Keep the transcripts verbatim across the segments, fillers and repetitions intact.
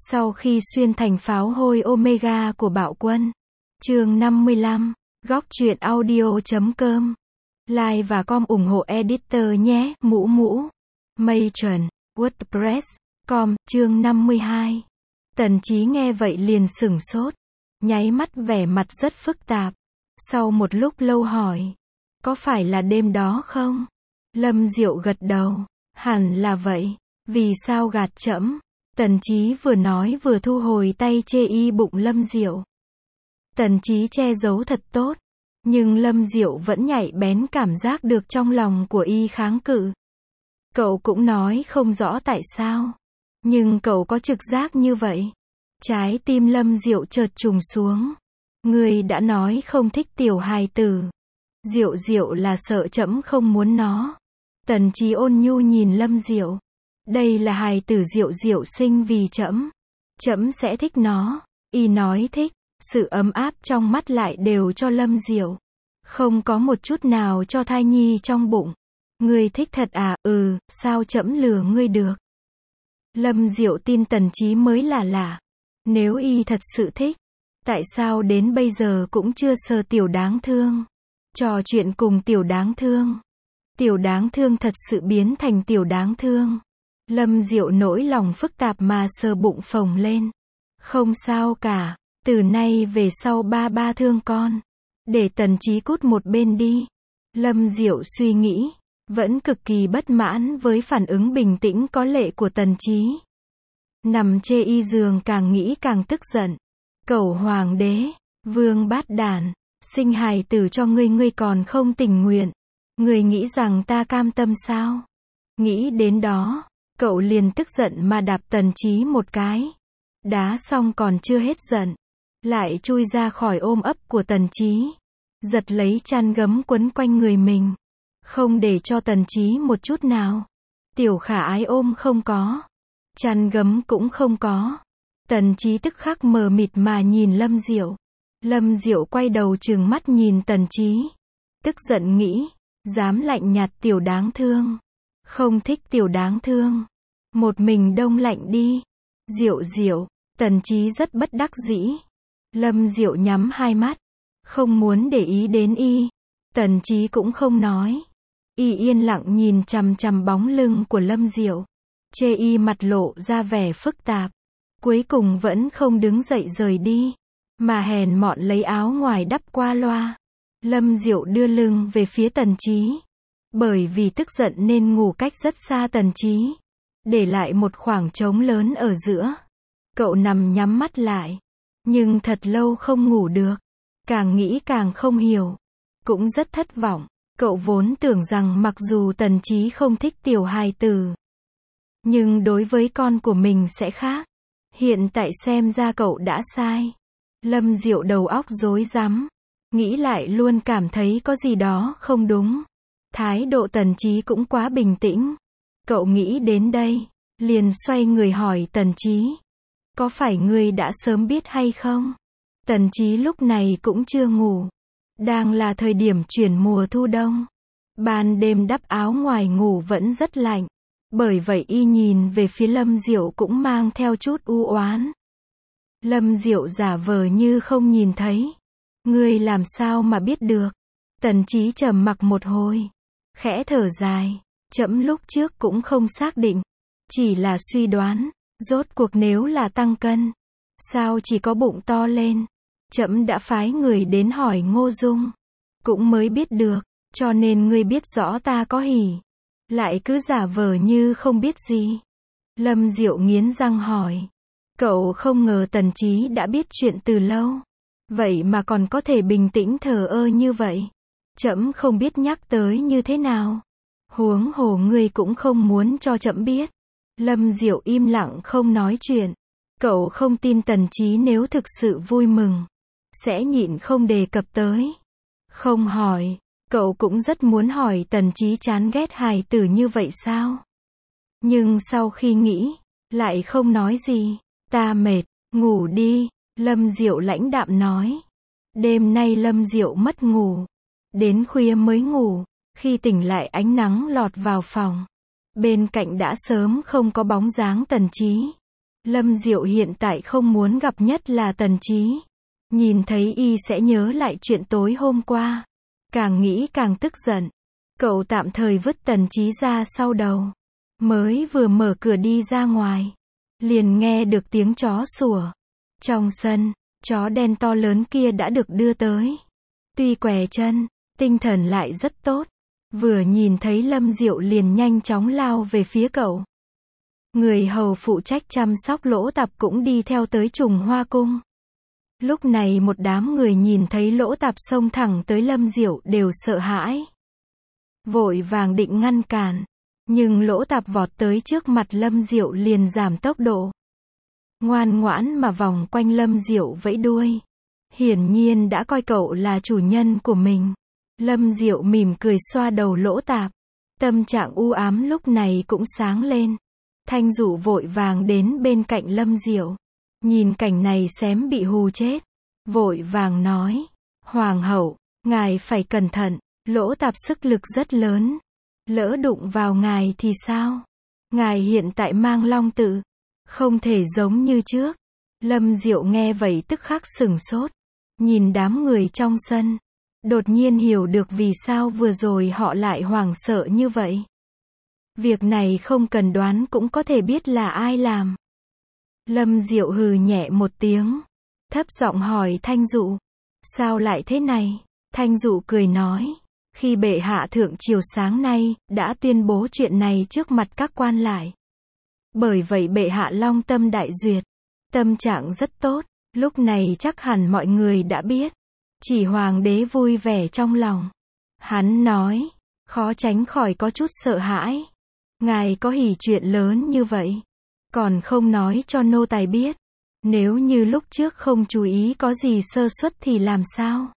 Sau khi xuyên thành pháo hôi Omega của Bạo Quân. Chương năm mươi lăm, góc truyện audio chấm com. Like và com ủng hộ editor nhé, mũ mũ. Matron, WordPress, com, chương năm mươi hai. Tần Chí nghe vậy liền sửng sốt, nháy mắt vẻ mặt rất phức tạp. Sau một lúc lâu hỏi, có phải là đêm đó không? Lâm Diệu gật đầu, hẳn là vậy, vì sao gạt trẫm? Tần Chí vừa nói vừa thu hồi tay chê y bụng Lâm Diệu. Tần Chí che giấu thật tốt, nhưng Lâm Diệu vẫn nhạy bén cảm giác được trong lòng của y kháng cự. Cậu cũng nói không rõ tại sao, nhưng cậu có trực giác như vậy. Trái tim Lâm Diệu chợt trùng xuống. Ngươi đã nói không thích tiểu hài tử. Diệu Diệu là sợ trẫm không muốn nó. Tần Chí ôn nhu nhìn Lâm Diệu. Đây là hài tử Diệu Diệu sinh vì trẫm. Trẫm sẽ thích nó. Y nói thích, sự ấm áp trong mắt lại đều cho Lâm Diệu. Không có một chút nào cho thai nhi trong bụng. Ngươi thích thật à? Ừ, sao trẫm lừa ngươi được? Lâm Diệu tin Tần Chí mới là lạ. Nếu y thật sự thích, tại sao đến bây giờ cũng chưa sờ tiểu đáng thương? Trò chuyện cùng tiểu đáng thương. Tiểu đáng thương thật sự biến thành tiểu đáng thương. Lâm Diệu nỗi lòng phức tạp mà sờ bụng phồng lên. Không sao cả, từ nay về sau ba ba thương con. Để Tần Chí cút một bên đi. Lâm Diệu suy nghĩ, vẫn cực kỳ bất mãn với phản ứng bình tĩnh có lệ của Tần Chí. Nằm chê y giường càng nghĩ càng tức giận. Cẩu hoàng đế, vương bát đản, sinh hài tử cho ngươi ngươi còn không tình nguyện. Ngươi nghĩ rằng ta cam tâm sao? Nghĩ đến đó, cậu liền tức giận mà đạp Tần Chí một cái. Đá xong còn chưa hết giận, lại chui ra khỏi ôm ấp của Tần Chí, giật lấy chăn gấm quấn quanh người mình, không để cho Tần Chí một chút nào. Tiểu khả ái ôm không có, chăn gấm cũng không có. Tần Chí tức khắc mờ mịt mà nhìn Lâm Diệu. Lâm Diệu quay đầu trừng mắt nhìn Tần Chí, tức giận nghĩ, dám lạnh nhạt tiểu đáng thương. Không thích tiểu đáng thương, một mình đông lạnh đi. Diệu Diệu, Tần Chí rất bất đắc dĩ. Lâm Diệu nhắm hai mắt, không muốn để ý đến y. Tần Chí cũng không nói. Y yên lặng nhìn chằm chằm bóng lưng của Lâm Diệu, chê y mặt lộ ra vẻ phức tạp. Cuối cùng vẫn không đứng dậy rời đi, mà hèn mọn lấy áo ngoài đắp qua loa. Lâm Diệu đưa lưng về phía Tần Chí. Bởi vì tức giận nên ngủ cách rất xa Tần Chí, để lại một khoảng trống lớn ở giữa. Cậu nằm nhắm mắt lại, nhưng thật lâu không ngủ được. Càng nghĩ càng không hiểu, cũng rất thất vọng. Cậu vốn tưởng rằng mặc dù Tần Chí không thích tiểu hài tử, nhưng đối với con của mình sẽ khác. Hiện tại xem ra cậu đã sai. Lâm Diệu đầu óc rối rắm, nghĩ lại luôn cảm thấy có gì đó không đúng. Thái độ Tần Chí cũng quá bình tĩnh. Cậu nghĩ đến đây, liền xoay người hỏi Tần Chí, có phải ngươi đã sớm biết hay không? Tần Chí lúc này cũng chưa ngủ, đang là thời điểm chuyển mùa thu đông. Ban đêm đắp áo ngoài ngủ vẫn rất lạnh, bởi vậy y nhìn về phía Lâm Diệu cũng mang theo chút u oán. Lâm Diệu giả vờ như không nhìn thấy. Ngươi làm sao mà biết được? Tần Chí trầm mặc một hồi, khẽ thở dài, trẫm lúc trước cũng không xác định, chỉ là suy đoán. Rốt cuộc nếu là tăng cân, sao chỉ có bụng to lên? Trẫm đã phái người đến hỏi Ngô Dung, cũng mới biết được, cho nên ngươi biết rõ ta có hỉ, lại cứ giả vờ như không biết gì. Lâm Diệu nghiến răng hỏi, cậu không ngờ Tần Chí đã biết chuyện từ lâu, vậy mà còn có thể bình tĩnh thờ ơ như vậy. Trẫm không biết nhắc tới như thế nào, huống hồ ngươi cũng không muốn cho trẫm biết. Lâm Diệu im lặng không nói chuyện. Cậu không tin Tần Chí nếu thực sự vui mừng, sẽ nhịn không đề cập tới. Không hỏi, cậu cũng rất muốn hỏi Tần Chí chán ghét hài tử như vậy sao? Nhưng sau khi nghĩ, lại không nói gì. Ta mệt, ngủ đi, Lâm Diệu lãnh đạm nói. Đêm nay Lâm Diệu mất ngủ, đến khuya mới ngủ. Khi tỉnh lại ánh nắng lọt vào phòng, bên cạnh đã sớm không có bóng dáng Tần Chí. Lâm Diệu hiện tại không muốn gặp nhất là Tần Chí. Nhìn thấy y sẽ nhớ lại chuyện tối hôm qua. Càng nghĩ càng tức giận. Cậu tạm thời vứt Tần Chí ra sau đầu. Mới vừa mở cửa đi ra ngoài. Liền nghe được tiếng chó sủa. Trong sân, chó đen to lớn kia đã được đưa tới. Tuy què chân, tinh thần lại rất tốt. Vừa nhìn thấy Lâm Diệu liền nhanh chóng lao về phía cậu. Người hầu phụ trách chăm sóc Lỗ Tạp cũng đi theo tới Trùng Hoa Cung. Lúc này một đám người nhìn thấy Lỗ Tạp xông thẳng tới Lâm Diệu đều sợ hãi. Vội vàng định ngăn cản. Nhưng Lỗ Tạp vọt tới trước mặt Lâm Diệu liền giảm tốc độ. Ngoan ngoãn mà vòng quanh Lâm Diệu vẫy đuôi. Hiển nhiên đã coi cậu là chủ nhân của mình. Lâm Diệu mỉm cười xoa đầu Lỗ Tạp. Tâm trạng u ám lúc này cũng sáng lên. Thanh Dụ vội vàng đến bên cạnh Lâm Diệu. Nhìn cảnh này xém bị hù chết. Vội vàng nói. Hoàng hậu, ngài phải cẩn thận. Lỗ Tạp sức lực rất lớn. Lỡ đụng vào ngài thì sao? Ngài hiện tại mang long tự. Không thể giống như trước. Lâm Diệu nghe vậy tức khắc sửng sốt. Nhìn đám người trong sân. Đột nhiên hiểu được vì sao vừa rồi họ lại hoảng sợ như vậy. Việc này không cần đoán cũng có thể biết là ai làm. Lâm Diệu hừ nhẹ một tiếng. Thấp giọng hỏi Thanh Dụ. Sao lại thế này? Thanh Dụ cười nói. Khi bệ hạ thượng triều sáng nay, đã tuyên bố chuyện này trước mặt các quan lại. Bởi vậy bệ hạ long tâm đại duyệt. Tâm trạng rất tốt. Lúc này chắc hẳn mọi người đã biết. Chỉ hoàng đế vui vẻ trong lòng. Hắn nói. Khó tránh khỏi có chút sợ hãi. Ngài có hỉ chuyện lớn như vậy. Còn không nói cho nô tài biết. Nếu như lúc trước không chú ý có gì sơ suất thì làm sao?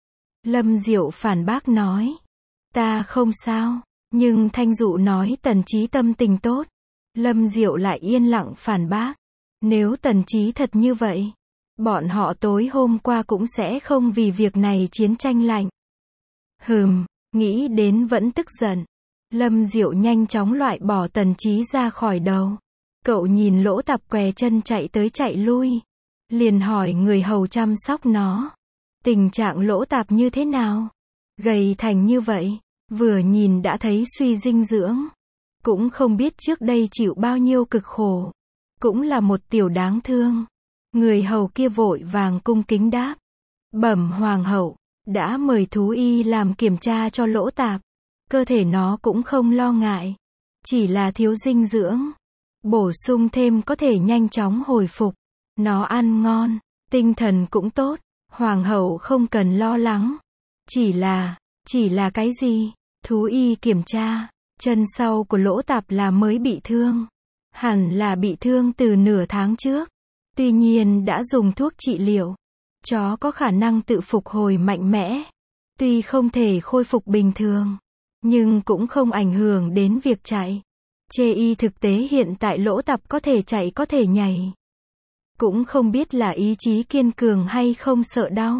Lâm Diệu phản bác nói. Ta không sao. Nhưng Thanh Dụ nói Tần Chí tâm tình tốt. Lâm Diệu lại yên lặng phản bác. Nếu Tần Chí thật như vậy, bọn họ tối hôm qua cũng sẽ không vì việc này chiến tranh lạnh. Hừm, nghĩ đến vẫn tức giận. Lâm Diệu nhanh chóng loại bỏ Tần Chí ra khỏi đầu. Cậu nhìn Lỗ Tạp què chân chạy tới chạy lui. Liền hỏi người hầu chăm sóc nó. Tình trạng Lỗ Tạp như thế nào? Gầy thành như vậy, vừa nhìn đã thấy suy dinh dưỡng. Cũng không biết trước đây chịu bao nhiêu cực khổ. Cũng là một tiểu đáng thương. Người hầu kia vội vàng cung kính đáp. Bẩm hoàng hậu, đã mời thú y làm kiểm tra cho Lỗ Tạp. Cơ thể nó cũng không lo ngại. Chỉ là thiếu dinh dưỡng. Bổ sung thêm có thể nhanh chóng hồi phục. Nó ăn ngon, tinh thần cũng tốt. Hoàng hậu không cần lo lắng. Chỉ là, chỉ là cái gì? Thú y kiểm tra. Chân sau của Lỗ Tạp là mới bị thương. Hẳn là bị thương từ nửa tháng trước. Tuy nhiên đã dùng thuốc trị liệu. Chó có khả năng tự phục hồi mạnh mẽ. Tuy không thể khôi phục bình thường. Nhưng cũng không ảnh hưởng đến việc chạy. Chê y thực tế hiện tại Lỗ Tạp có thể chạy có thể nhảy. Cũng không biết là ý chí kiên cường hay không sợ đau.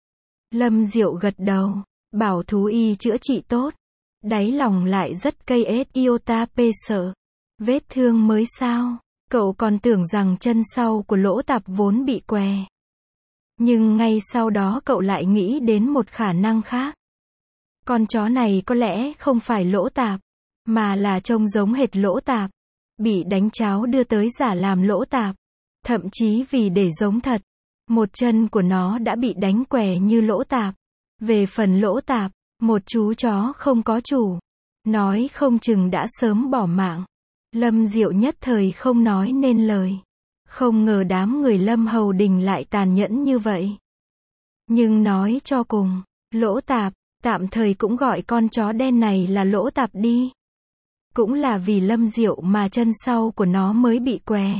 Lâm Diệu gật đầu. Bảo thú y chữa trị tốt. Đáy lòng lại rất cây ết iota pê sợ. Vết thương mới sao? Cậu còn tưởng rằng chân sau của Lỗ Tạp vốn bị què. Nhưng ngay sau đó cậu lại nghĩ đến một khả năng khác. Con chó này có lẽ không phải Lỗ Tạp, mà là trông giống hệt Lỗ Tạp. Bị đánh cháo đưa tới giả làm Lỗ Tạp. Thậm chí vì để giống thật, một chân của nó đã bị đánh què như Lỗ Tạp. Về phần Lỗ Tạp, một chú chó không có chủ. Nói không chừng đã sớm bỏ mạng. Lâm Diệu nhất thời không nói nên lời. Không ngờ đám người Lâm Hầu Đình lại tàn nhẫn như vậy. Nhưng nói cho cùng, Lỗ Tạp, tạm thời cũng gọi con chó đen này là Lỗ Tạp đi. Cũng là vì Lâm Diệu mà chân sau của nó mới bị què.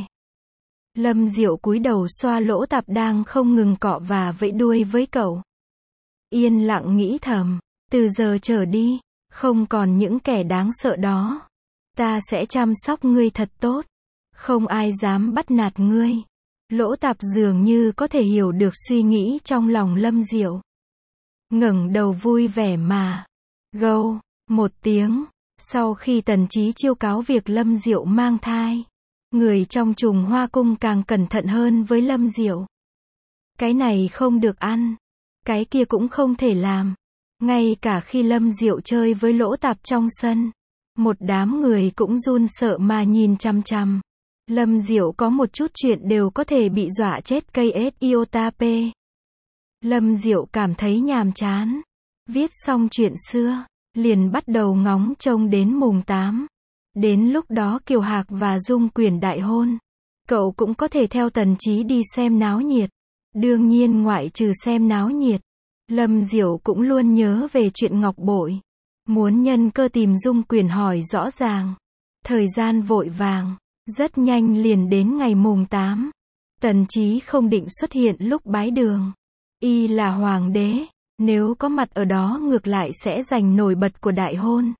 Lâm Diệu cúi đầu xoa Lỗ Tạp đang không ngừng cọ và vẫy đuôi với cậu. Yên lặng nghĩ thầm, từ giờ trở đi, không còn những kẻ đáng sợ đó. Ta sẽ chăm sóc ngươi thật tốt. Không ai dám bắt nạt ngươi. Lỗ Tạp dường như có thể hiểu được suy nghĩ trong lòng Lâm Diệu. Ngẩng đầu vui vẻ mà. Gâu, một tiếng. Sau khi Tần Chí chiêu cáo việc Lâm Diệu mang thai. Người trong Trùng Hoa Cung càng cẩn thận hơn với Lâm Diệu. Cái này không được ăn, cái kia cũng không thể làm. Ngay cả khi Lâm Diệu chơi với Lỗ Tạp trong sân, một đám người cũng run sợ mà nhìn chằm chằm. Lâm Diệu có một chút chuyện đều có thể bị dọa chết cây ét iota p. Lâm Diệu cảm thấy nhàm chán. Viết xong chuyện xưa, liền bắt đầu ngóng trông đến mùng tám. Đến lúc đó Kiều Hạc và Dung Quyển đại hôn. Cậu cũng có thể theo Tần Chí đi xem náo nhiệt. Đương nhiên ngoại trừ xem náo nhiệt, Lâm Diệu cũng luôn nhớ về chuyện ngọc bội. Muốn nhân cơ tìm Dung Quyển hỏi rõ ràng. Thời gian vội vàng, rất nhanh liền đến ngày mùng tám. Tần Chí không định xuất hiện lúc bái đường. Y là hoàng đế, nếu có mặt ở đó ngược lại sẽ giành nổi bật của đại hôn.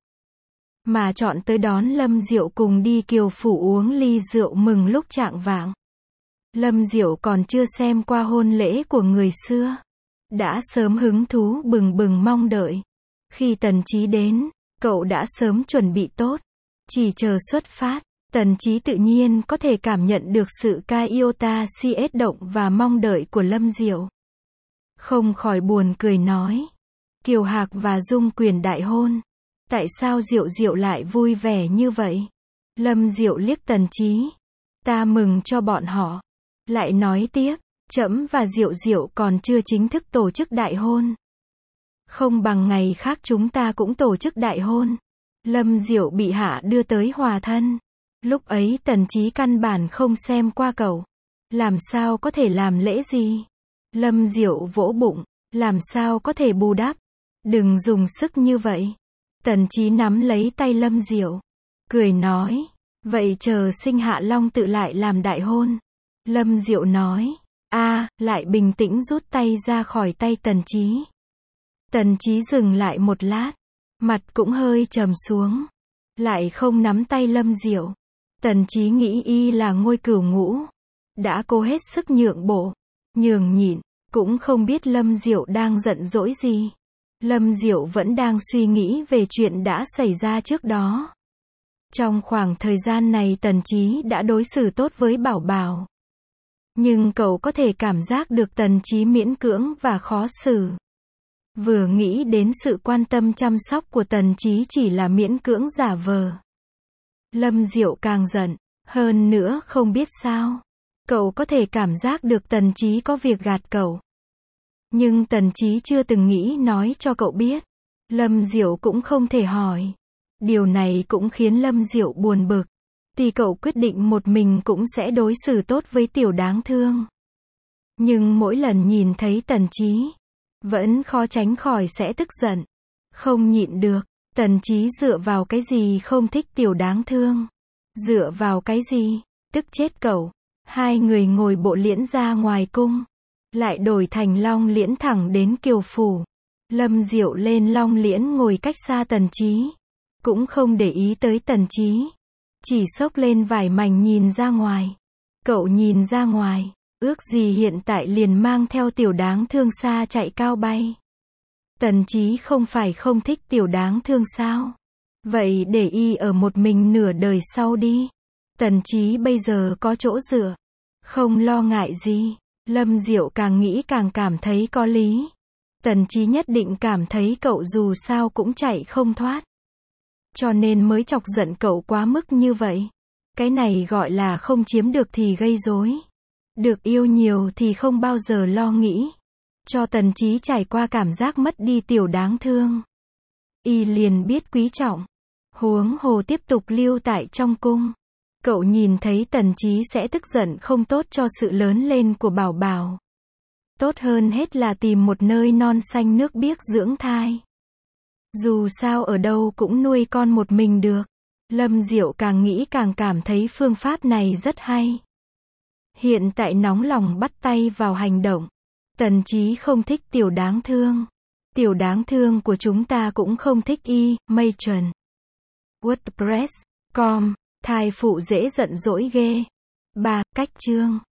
Mà chọn tới đón Lâm Diệu cùng đi Kiều phủ uống ly rượu mừng lúc chạng vạng. Lâm Diệu còn chưa xem qua hôn lễ của người xưa, đã sớm hứng thú bừng bừng mong đợi. Khi Tần Chí đến, cậu đã sớm chuẩn bị tốt, chỉ chờ xuất phát. Tần Chí tự nhiên có thể cảm nhận được sự ca iota cs động và mong đợi của Lâm Diệu. Không khỏi buồn cười nói, Kiều Hạc và Dung Quyển đại hôn, tại sao Diệu Diệu lại vui vẻ như vậy? Lâm Diệu liếc Tần Chí, ta mừng cho bọn họ. Lại nói tiếp, trẫm và Diệu Diệu còn chưa chính thức tổ chức đại hôn. Không bằng ngày khác chúng ta cũng tổ chức đại hôn. Lâm Diệu bị hạ đưa tới hòa thân. Lúc ấy Tần Chí căn bản không xem qua cậu. Làm sao có thể làm lễ gì? Lâm Diệu vỗ bụng, làm sao có thể bù đắp? Đừng dùng sức như vậy. Tần Chí nắm lấy tay Lâm Diệu, cười nói, vậy chờ sinh hạ long tự lại làm đại hôn. Lâm Diệu nói, a, lại bình tĩnh rút tay ra khỏi tay Tần Chí. Tần Chí dừng lại một lát, mặt cũng hơi trầm xuống, lại không nắm tay Lâm Diệu. Tần Chí nghĩ y là ngôi cửu ngũ, đã cố hết sức nhượng bộ, nhường nhịn, cũng không biết Lâm Diệu đang giận dỗi gì. Lâm Diệu vẫn đang suy nghĩ về chuyện đã xảy ra trước đó. Trong khoảng thời gian này Tần Chí đã đối xử tốt với Bảo Bảo. Nhưng cậu có thể cảm giác được Tần Chí miễn cưỡng và khó xử. Vừa nghĩ đến sự quan tâm chăm sóc của Tần Chí chỉ là miễn cưỡng giả vờ. Lâm Diệu càng giận, hơn nữa không biết sao. Cậu có thể cảm giác được Tần Chí có việc gạt cậu. Nhưng Tần Chí chưa từng nghĩ nói cho cậu biết. Lâm Diệu cũng không thể hỏi. Điều này cũng khiến Lâm Diệu buồn bực. Thì cậu quyết định một mình cũng sẽ đối xử tốt với tiểu đáng thương. Nhưng mỗi lần nhìn thấy Tần Chí, vẫn khó tránh khỏi sẽ tức giận. Không nhịn được, Tần Chí dựa vào cái gì không thích tiểu đáng thương? Dựa vào cái gì? Tức chết cậu. Hai người ngồi bộ liễn ra ngoài cung. Lại đổi thành long liễn thẳng đến Kiều phủ. Lâm Diệu lên long liễn ngồi cách xa Tần Chí. Cũng không để ý tới Tần Chí. Chỉ xốc lên vải mảnh nhìn ra ngoài. Cậu nhìn ra ngoài, ước gì hiện tại liền mang theo tiểu đáng thương xa chạy cao bay. Tần Chí không phải không thích tiểu đáng thương sao? Vậy để y ở một mình nửa đời sau đi. Tần Chí bây giờ có chỗ dựa, không lo ngại gì. Lâm Diệu càng nghĩ càng cảm thấy có lý. Tần Chí nhất định cảm thấy cậu dù sao cũng chạy không thoát. Cho nên mới chọc giận cậu quá mức như vậy. Cái này gọi là không chiếm được thì gây rối. Được yêu nhiều thì không bao giờ lo nghĩ. Cho Tần Chí trải qua cảm giác mất đi tiểu đáng thương. Y liền biết quý trọng. Huống hồ tiếp tục lưu tại trong cung. Cậu nhìn thấy Tần Chí sẽ tức giận không tốt cho sự lớn lên của Bảo Bảo. Tốt hơn hết là tìm một nơi non xanh nước biếc dưỡng thai. Dù sao ở đâu cũng nuôi con một mình được. Lâm Diệu càng nghĩ càng cảm thấy phương pháp này rất hay. Hiện tại nóng lòng bắt tay vào hành động. Tần Chí không thích tiểu đáng thương. Tiểu đáng thương của chúng ta cũng không thích y, matron. WordPress chấm com, thai phụ dễ giận dỗi ghê. ba. Cách chương